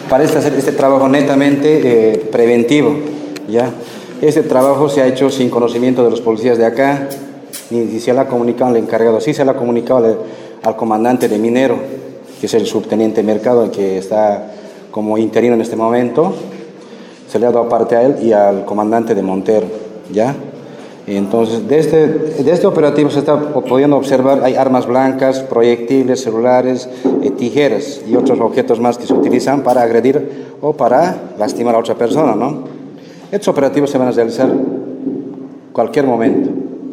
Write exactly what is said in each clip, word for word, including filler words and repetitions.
parece hacer este trabajo netamente eh, preventivo, ¿ya? Este trabajo se ha hecho sin conocimiento de los policías de acá, ni, ni se le ha comunicado al encargado, sí se le ha comunicado al, al comandante de Minero, que es el subteniente Mercado, que está como interino en este momento, se le ha dado parte a él y al comandante de Montero, ¿ya? Entonces, de este, de este operativo se está pudiendo observar, hay armas blancas, proyectiles, celulares, eh, tijeras y otros objetos más que se utilizan para agredir o para lastimar a otra persona, ¿no? Estos operativos se van a realizar cualquier momento,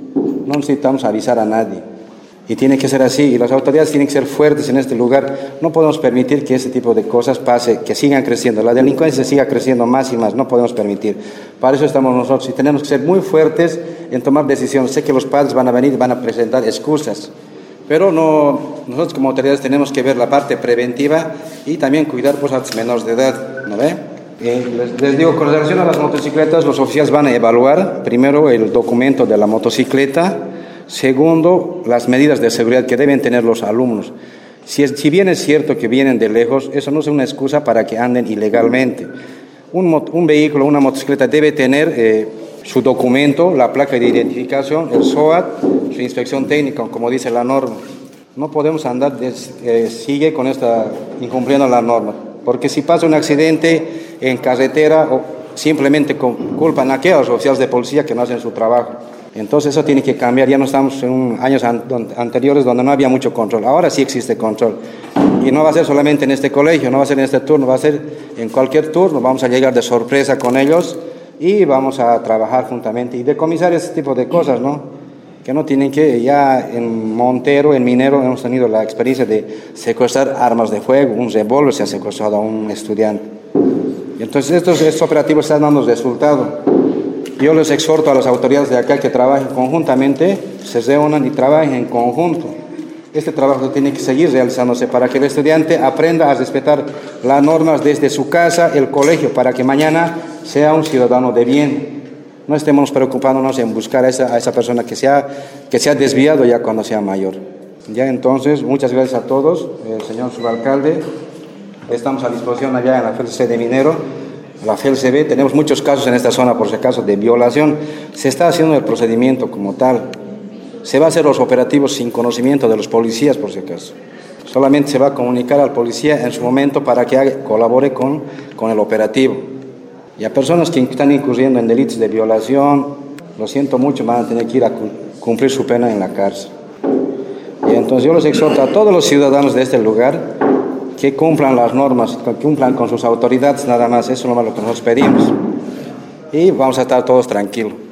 no necesitamos avisar a nadie. Y tiene que ser así, y las autoridades tienen que ser fuertes en este lugar. No podemos permitir que este tipo de cosas pase, que sigan creciendo. La delincuencia siga creciendo más y más, no podemos permitir. Para eso estamos nosotros, y tenemos que ser muy fuertes en tomar decisiones. Sé que los padres van a venir, van a presentar excusas, pero no, nosotros como autoridades tenemos que ver la parte preventiva y también cuidar pues, a los menores de edad, ¿no ve? Eh, les, les digo, con relación a las motocicletas, los oficiales van a evaluar primero el documento de la motocicleta. Segundo, las medidas de seguridad que deben tener los alumnos. Si, es, si bien es cierto que vienen de lejos, eso no es una excusa para que anden ilegalmente. Un, un vehículo, una motocicleta debe tener eh, su documento, la placa de identificación, el S O A T, su inspección técnica, como dice la norma. No podemos andar, de, eh, sigue con esta, incumpliendo la norma, porque si pasa un accidente en carretera, o simplemente culpan a aquellos oficiales de policía que no hacen su trabajo. Entonces eso tiene que cambiar, ya no estamos en un, años an, anteriores donde no había mucho control, ahora sí existe control. Y no va a ser solamente en este colegio, no va a ser en este turno, va a ser en cualquier turno, vamos a llegar de sorpresa con ellos y vamos a trabajar juntamente y decomisar ese tipo de cosas, ¿no? Que no tienen que, ya en Montero, en Minero, hemos tenido la experiencia de secuestrar armas de fuego, un revólver se ha secuestrado a un estudiante. Y entonces estos, estos operativos están dando resultado. Yo les exhorto a las autoridades de acá que trabajen conjuntamente, se reúnan y trabajen en conjunto. Este trabajo tiene que seguir realizándose para que el estudiante aprenda a respetar las normas desde su casa, el colegio, para que mañana sea un ciudadano de bien. No estemos preocupándonos en buscar a esa, a esa persona que se, ha, que se ha desviado ya cuando sea mayor. Ya entonces, muchas gracias a todos, el señor subalcalde. Estamos a disposición allá en la F L C de Minero. La F L C B, tenemos muchos casos en esta zona, por si acaso, de violación. Se está haciendo el procedimiento como tal. Se va a hacer los operativos sin conocimiento de los policías, por si acaso. Solamente se va a comunicar al policía en su momento para que haga, colabore con, con el operativo. Y a personas que están incurriendo en delitos de violación, lo siento mucho, van a tener que ir a cumplir su pena en la cárcel. Y entonces yo les exhorto a todos los ciudadanos de este lugar que cumplan las normas, que cumplan con sus autoridades, nada más, eso es lo que nosotros pedimos. Y vamos a estar todos tranquilos.